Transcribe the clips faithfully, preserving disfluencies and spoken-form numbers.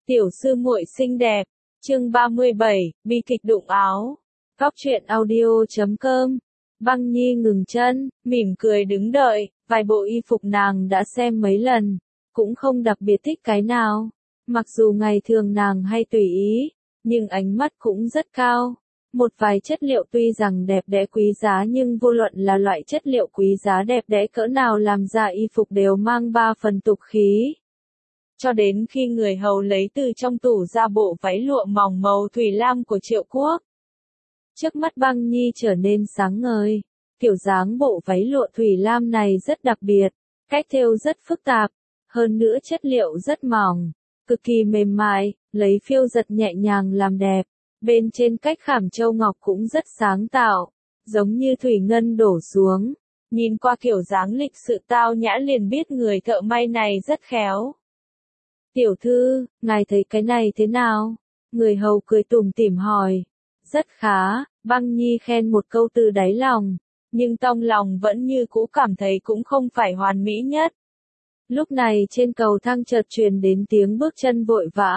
Tiểu sư muội xinh đẹp. Chương ba mươi bảy, bi kịch đụng áo. Góc truyện audio chấm com. Băng Nhi ngừng chân, mỉm cười đứng đợi, vài bộ y phục nàng đã xem mấy lần, cũng không đặc biệt thích cái nào. Mặc dù ngày thường nàng hay tùy ý, nhưng ánh mắt cũng rất cao. Một vài chất liệu tuy rằng đẹp đẽ quý giá nhưng vô luận là loại chất liệu quý giá đẹp đẽ cỡ nào làm ra y phục đều mang ba phần tục khí. Cho đến khi người hầu lấy từ trong tủ ra bộ váy lụa mỏng màu thủy lam của Triệu Quốc. Trước mắt Băng Nhi trở nên sáng ngời, kiểu dáng bộ váy lụa thủy lam này rất đặc biệt, cách thêu rất phức tạp, hơn nữa chất liệu rất mỏng, cực kỳ mềm mại, lấy phiêu giật nhẹ nhàng làm đẹp, bên trên cách khảm châu ngọc cũng rất sáng tạo, giống như thủy ngân đổ xuống, nhìn qua kiểu dáng lịch sự tao nhã liền biết người thợ may này rất khéo. Tiểu thư, ngài thấy cái này thế nào? Người hầu cười tủm tỉm hỏi. Rất khá, Băng Nhi khen một câu từ đáy lòng, nhưng trong lòng vẫn như cũ cảm thấy cũng không phải hoàn mỹ nhất. Lúc này trên cầu thang chợt truyền đến tiếng bước chân vội vã.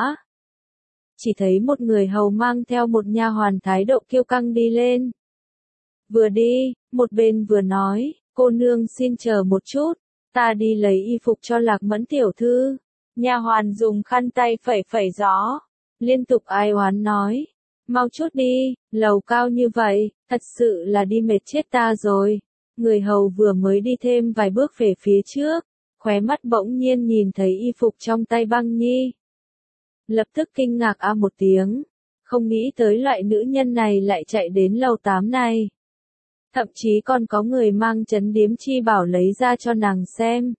Chỉ thấy một người hầu mang theo một nha hoàn thái độ kiêu căng đi lên. Vừa đi, một bên vừa nói, cô nương xin chờ một chút, ta đi lấy y phục cho Lạc Mẫn tiểu thư. Nha hoàn dùng khăn tay phẩy phẩy gió, liên tục ai oán nói, mau chút đi, lầu cao như vậy, thật sự là đi mệt chết ta rồi. Người hầu vừa mới đi thêm vài bước về phía trước, khóe mắt bỗng nhiên nhìn thấy y phục trong tay Băng Nhi. Lập tức kinh ngạc a một tiếng, không nghĩ tới loại nữ nhân này lại chạy đến lầu tám này. Thậm chí còn có người mang trấn điếm chi bảo lấy ra cho nàng xem.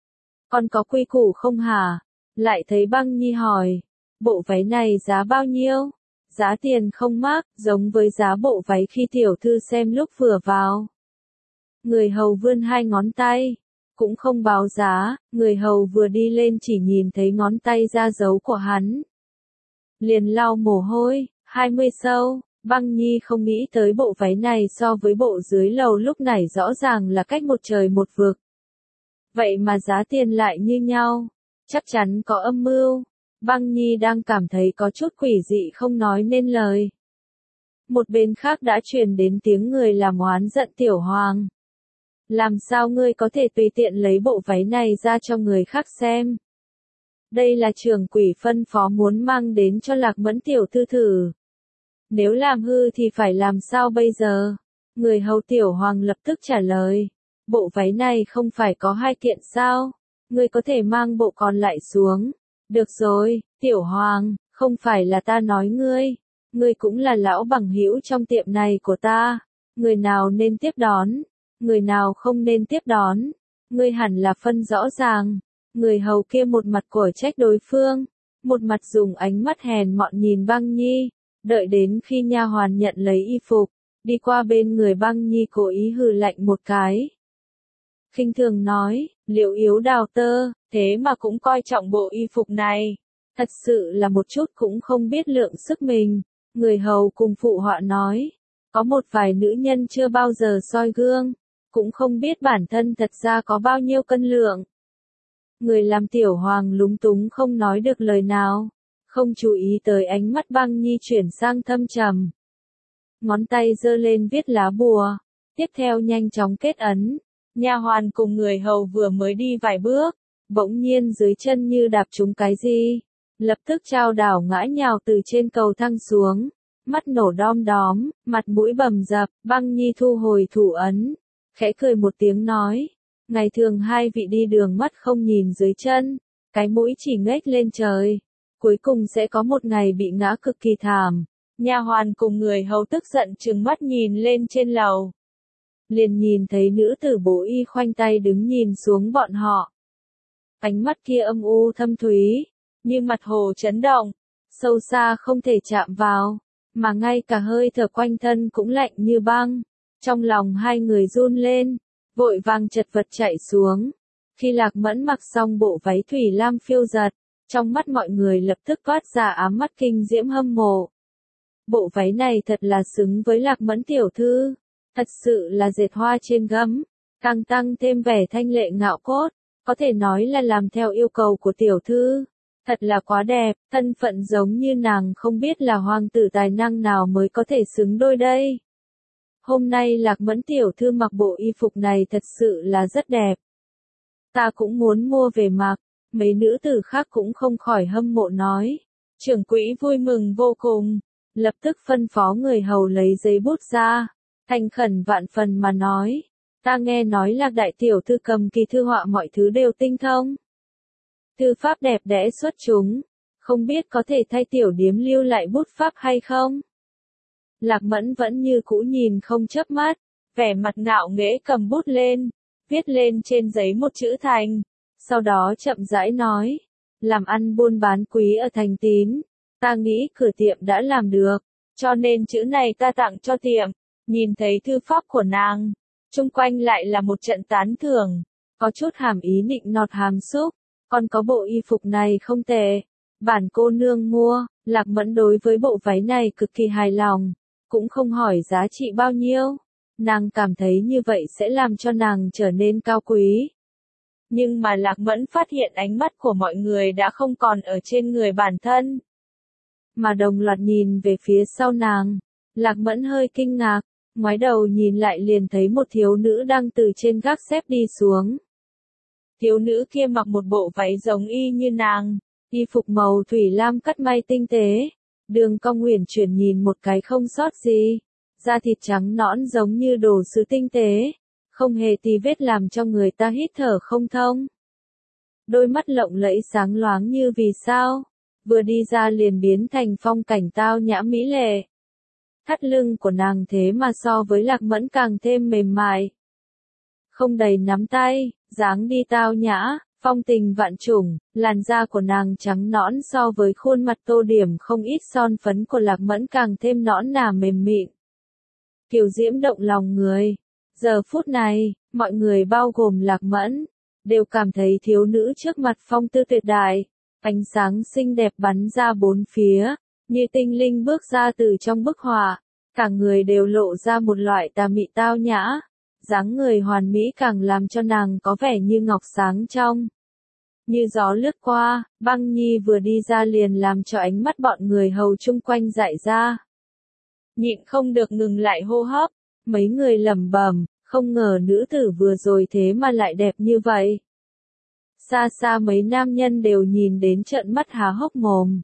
Còn có quy củ không hả? Lại thấy Băng Nhi hỏi, bộ váy này giá bao nhiêu? Giá tiền không mắc, giống với giá bộ váy khi tiểu thư xem lúc vừa vào. Người hầu vươn hai ngón tay, cũng không báo giá, người hầu vừa đi lên chỉ nhìn thấy ngón tay ra dấu của hắn. Liền lau mồ hôi, hai mươi sâu, Băng Nhi không nghĩ tới bộ váy này so với bộ dưới lầu lúc này rõ ràng là cách một trời một vực. Vậy mà giá tiền lại như nhau. Chắc chắn có âm mưu. Băng Nhi đang cảm thấy có chút quỷ dị không nói nên lời. Một bên khác đã truyền đến tiếng người làm oán giận Tiểu Hoàng. Làm sao ngươi có thể tùy tiện lấy bộ váy này ra cho người khác xem? Đây là trưởng quỷ phân phó muốn mang đến cho Lạc Mẫn tiểu thư thử. Nếu làm hư thì phải làm sao bây giờ? Người hầu Tiểu Hoàng lập tức trả lời. Bộ váy này không phải có hai kiện sao? Ngươi có thể mang bộ còn lại xuống. Được rồi, Tiểu Hoàng, không phải là ta nói ngươi. Ngươi cũng là lão bằng hữu trong tiệm này của ta. Người nào nên tiếp đón, người nào không nên tiếp đón. Ngươi hẳn là phân rõ ràng. Người hầu kia một mặt cổ trách đối phương, một mặt dùng ánh mắt hèn mọn nhìn Băng Nhi. Đợi đến khi nha hoàn nhận lấy y phục, đi qua bên người Băng Nhi cố ý hừ lạnh một cái. Khinh thường nói, Liễu Yếu đào tơ, thế mà cũng coi trọng bộ y phục này. Thật sự là một chút cũng không biết lượng sức mình. Người hầu cùng phụ họa nói, có một vài nữ nhân chưa bao giờ soi gương, cũng không biết bản thân thật ra có bao nhiêu cân lượng. Người làm Tiểu Hoàng lúng túng không nói được lời nào, không chú ý tới ánh mắt Băng Nhi chuyển sang thâm trầm. Ngón tay giơ lên viết lá bùa, tiếp theo nhanh chóng kết ấn. Nha hoàn cùng người hầu vừa mới đi vài bước, bỗng nhiên dưới chân như đạp trúng cái gì, lập tức chao đảo ngã nhào từ trên cầu thang xuống, mắt nổ đom đóm, mặt mũi bầm dập. Băng Nhi thu hồi thủ ấn, khẽ cười một tiếng nói, ngày thường hai vị đi đường mắt không nhìn dưới chân, cái mũi chỉ ngếch lên trời, cuối cùng sẽ có một ngày bị ngã cực kỳ thảm. Nha hoàn cùng người hầu tức giận trừng mắt nhìn lên trên lầu. Liền nhìn thấy nữ tử bố y khoanh tay đứng nhìn xuống bọn họ. Ánh mắt kia âm u thâm thúy, như mặt hồ chấn động, sâu xa không thể chạm vào, mà ngay cả hơi thở quanh thân cũng lạnh như băng. Trong lòng hai người run lên, vội vàng chật vật chạy xuống. Khi Lạc Mẫn mặc xong bộ váy thủy lam phiêu giật, trong mắt mọi người lập tức toát ra ám mắt kinh diễm hâm mộ. Bộ váy này thật là xứng với Lạc Mẫn tiểu thư. Thật sự là dệt hoa trên gấm, càng tăng thêm vẻ thanh lệ ngạo cốt, có thể nói là làm theo yêu cầu của tiểu thư. Thật là quá đẹp, thân phận giống như nàng không biết là hoàng tử tài năng nào mới có thể xứng đôi đây. Hôm nay Lạc Mẫn tiểu thư mặc bộ y phục này thật sự là rất đẹp. Ta cũng muốn mua về mặc, mấy nữ tử khác cũng không khỏi hâm mộ nói. Trưởng quỹ vui mừng vô cùng, lập tức phân phó người hầu lấy giấy bút ra, thành khẩn vạn phần mà nói. Ta nghe nói Lạc đại tiểu thư cầm kỳ thư họa mọi thứ đều tinh thông. Thư pháp đẹp đẽ xuất chúng, không biết có thể thay tiểu điếm lưu lại bút pháp hay không? Lạc Mẫn vẫn như cũ nhìn không chớp mắt, vẻ mặt ngạo nghễ cầm bút lên, viết lên trên giấy một chữ thành, sau đó chậm rãi nói, làm ăn buôn bán quý ở thành Tín, ta nghĩ cửa tiệm đã làm được, cho nên chữ này ta tặng cho tiệm. Nhìn thấy thư pháp của nàng, chung quanh lại là một trận tán thưởng, có chút hàm ý nịnh nọt hàm xúc, còn có bộ y phục này không tệ, bản cô nương mua. Lạc Mẫn đối với bộ váy này cực kỳ hài lòng, cũng không hỏi giá trị bao nhiêu, nàng cảm thấy như vậy sẽ làm cho nàng trở nên cao quý. Nhưng mà Lạc Mẫn phát hiện ánh mắt của mọi người đã không còn ở trên người bản thân, mà đồng loạt nhìn về phía sau nàng. Lạc Mẫn hơi kinh ngạc, ngoái đầu nhìn lại liền thấy một thiếu nữ đang từ trên gác xếp đi xuống. Thiếu nữ kia mặc một bộ váy giống y như nàng, y phục màu thủy lam cắt may tinh tế, đường cong uyển chuyển nhìn một cái không sót gì, da thịt trắng nõn giống như đồ sứ tinh tế, không hề tì vết làm cho người ta hít thở không thông. Đôi mắt lộng lẫy sáng loáng như vì sao, vừa đi ra liền biến thành phong cảnh tao nhã mỹ lệ. Thắt lưng của nàng thế mà so với Lạc Mẫn càng thêm mềm mại. Không đầy nắm tay, dáng đi tao nhã, phong tình vạn trùng, làn da của nàng trắng nõn so với khuôn mặt tô điểm không ít son phấn của Lạc Mẫn càng thêm nõn nà mềm mịn. Kiều diễm động lòng người. Giờ phút này, mọi người bao gồm Lạc Mẫn, đều cảm thấy thiếu nữ trước mặt phong tư tuyệt đại, ánh sáng xinh đẹp bắn ra bốn phía, như tinh linh bước ra từ trong bức họa, cả người đều lộ ra một loại tà mị tao nhã, dáng người hoàn mỹ càng làm cho nàng có vẻ như ngọc sáng trong. Như gió lướt qua, Băng Nhi vừa đi ra liền làm cho ánh mắt bọn người hầu chung quanh dại ra. Nhịn không được ngừng lại hô hấp, mấy người lẩm bẩm, không ngờ nữ tử vừa rồi thế mà lại đẹp như vậy. Xa xa mấy nam nhân đều nhìn đến trợn mắt há hốc mồm.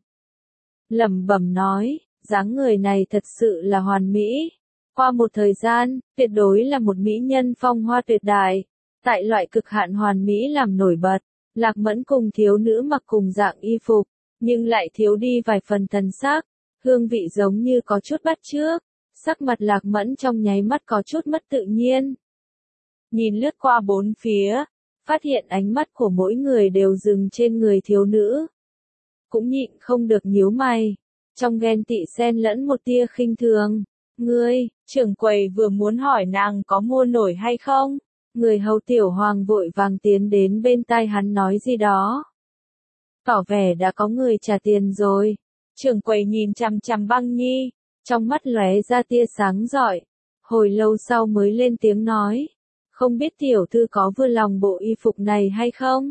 Lẩm bẩm nói, dáng người này thật sự là hoàn mỹ. Qua một thời gian, tuyệt đối là một mỹ nhân phong hoa tuyệt đại. Tại loại cực hạn hoàn mỹ làm nổi bật, Lạc Mẫn cùng thiếu nữ mặc cùng dạng y phục, nhưng lại thiếu đi vài phần thần sắc, hương vị giống như có chút bắt chước. Sắc mặt Lạc Mẫn trong nháy mắt có chút mất tự nhiên. Nhìn lướt qua bốn phía, phát hiện ánh mắt của mỗi người đều dừng trên người thiếu nữ. Cũng nhịn không được nhíu mày, trong ghen tị xen lẫn một tia khinh thường. Ngươi, trưởng quầy vừa muốn hỏi nàng có mua nổi hay không? Người hầu tiểu hoàng vội vàng tiến đến bên tai hắn nói gì đó. Tỏ vẻ đã có người trả tiền rồi. Trưởng quầy nhìn chằm chằm Băng Nhi, trong mắt lóe ra tia sáng rọi. Hồi lâu sau mới lên tiếng nói. Không biết tiểu thư có vừa lòng bộ y phục này hay không?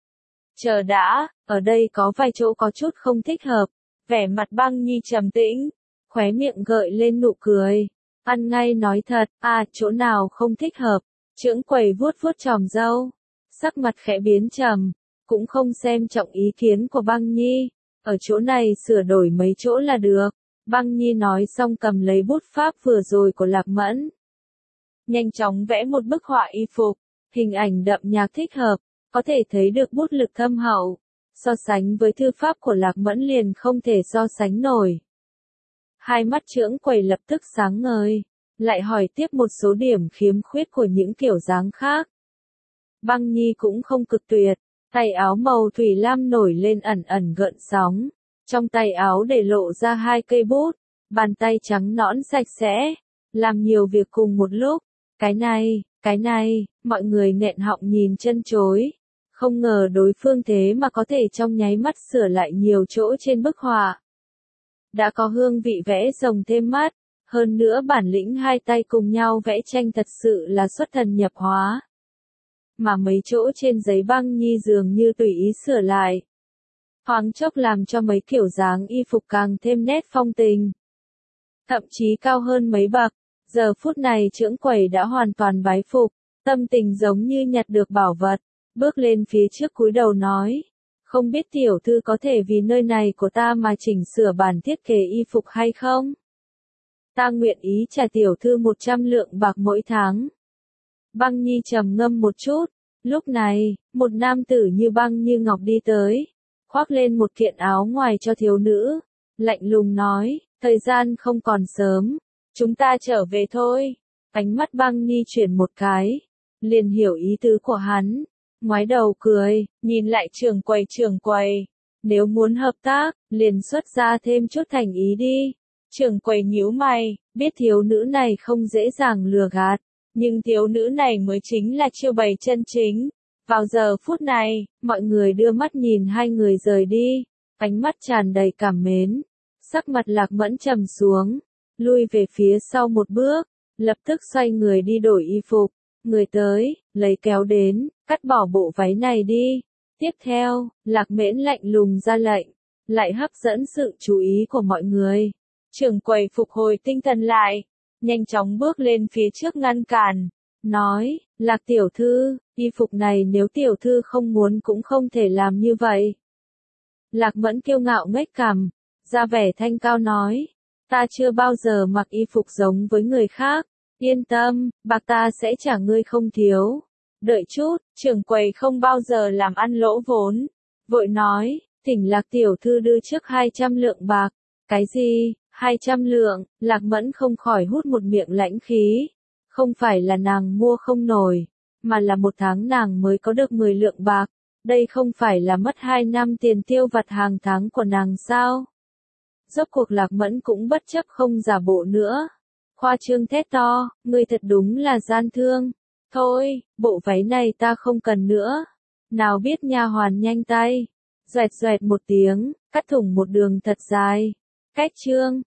Chờ đã, ở đây có vài chỗ có chút không thích hợp. Vẻ mặt Băng Nhi trầm tĩnh, khóe miệng gợi lên nụ cười. Ăn ngay nói thật, à chỗ nào không thích hợp. Trưởng quầy vuốt vuốt chòm râu, sắc mặt khẽ biến trầm, cũng không xem trọng ý kiến của Băng Nhi. Ở chỗ này sửa đổi mấy chỗ là được. Băng Nhi nói xong cầm lấy bút pháp vừa rồi của Lạc Mẫn. Nhanh chóng vẽ một bức họa y phục, hình ảnh đậm nhạc thích hợp, có thể thấy được bút lực thâm hậu. So sánh với thư pháp của Lạc Mẫn liền không thể so sánh nổi. Hai mắt trưởng quầy lập tức sáng ngời, lại hỏi tiếp một số điểm khiếm khuyết của những kiểu dáng khác. Băng Nhi cũng không cực tuyệt, tay áo màu thủy lam nổi lên ẩn ẩn gợn sóng, trong tay áo để lộ ra hai cây bút, bàn tay trắng nõn sạch sẽ, làm nhiều việc cùng một lúc. Cái này, cái này, mọi người nghẹn họng nhìn chân chối. Không ngờ đối phương thế mà có thể trong nháy mắt sửa lại nhiều chỗ trên bức họa. Đã có hương vị vẽ rồng thêm mắt, hơn nữa bản lĩnh hai tay cùng nhau vẽ tranh thật sự là xuất thần nhập hóa. Mà mấy chỗ trên giấy Băng Nhi dường như tùy ý sửa lại. thoáng chốc làm cho mấy kiểu dáng y phục càng thêm nét phong tình. Thậm chí cao hơn mấy bậc, giờ phút này trưởng quầy đã hoàn toàn bái phục, tâm tình giống như nhặt được bảo vật, bước lên phía trước cúi đầu nói, không biết tiểu thư có thể vì nơi này của ta mà chỉnh sửa bản thiết kế y phục hay không? Ta nguyện ý trả tiểu thư một trăm lượng bạc mỗi tháng. Băng Nhi trầm ngâm một chút, lúc này, một nam tử như băng như ngọc đi tới, khoác lên một kiện áo ngoài cho thiếu nữ, lạnh lùng nói, thời gian không còn sớm, chúng ta trở về thôi. Ánh mắt Băng Nhi chuyển một cái, liền hiểu ý tứ của hắn, ngoái đầu cười, nhìn lại trưởng quầy trưởng quầy, nếu muốn hợp tác, liền xuất ra thêm chút thành ý đi. Trưởng quầy nhíu mày, biết thiếu nữ này không dễ dàng lừa gạt, nhưng thiếu nữ này mới chính là chiêu bày chân chính. Vào giờ phút này, mọi người đưa mắt nhìn hai người rời đi, ánh mắt tràn đầy cảm mến, sắc mặt Lạc Mẫn trầm xuống, lui về phía sau một bước, lập tức xoay người đi đổi y phục, người tới, lấy kéo đến, cắt bỏ bộ váy này đi. Tiếp theo, Lạc Mễn lạnh lùng ra lệnh, lại hấp dẫn sự chú ý của mọi người. Trưởng quầy phục hồi tinh thần lại, nhanh chóng bước lên phía trước ngăn cản, nói, Lạc tiểu thư, y phục này nếu tiểu thư không muốn cũng không thể làm như vậy. Lạc Mẫn kiêu ngạo ngếch cằm, ra vẻ thanh cao nói, ta chưa bao giờ mặc y phục giống với người khác, yên tâm, bạc ta sẽ trả ngươi không thiếu. Đợi chút, trưởng quầy không bao giờ làm ăn lỗ vốn, vội nói, thỉnh Lạc tiểu thư đưa trước hai trăm lượng bạc. Cái gì, hai trăm lượng? Lạc Mẫn không khỏi hút một miệng lãnh khí. Không phải là nàng mua không nổi, mà là một tháng nàng mới có được mười lượng bạc. Đây không phải là mất hai năm tiền tiêu vặt hàng tháng của nàng sao? Rốt cuộc Lạc Mẫn cũng bất chấp không giả bộ nữa. Khoa trương thét to, ngươi thật đúng là gian thương. Thôi, bộ váy này ta không cần nữa. Nào biết nha hoàn nhanh tay, doẹt doẹt một tiếng, cắt thủng một đường thật dài. Cách chương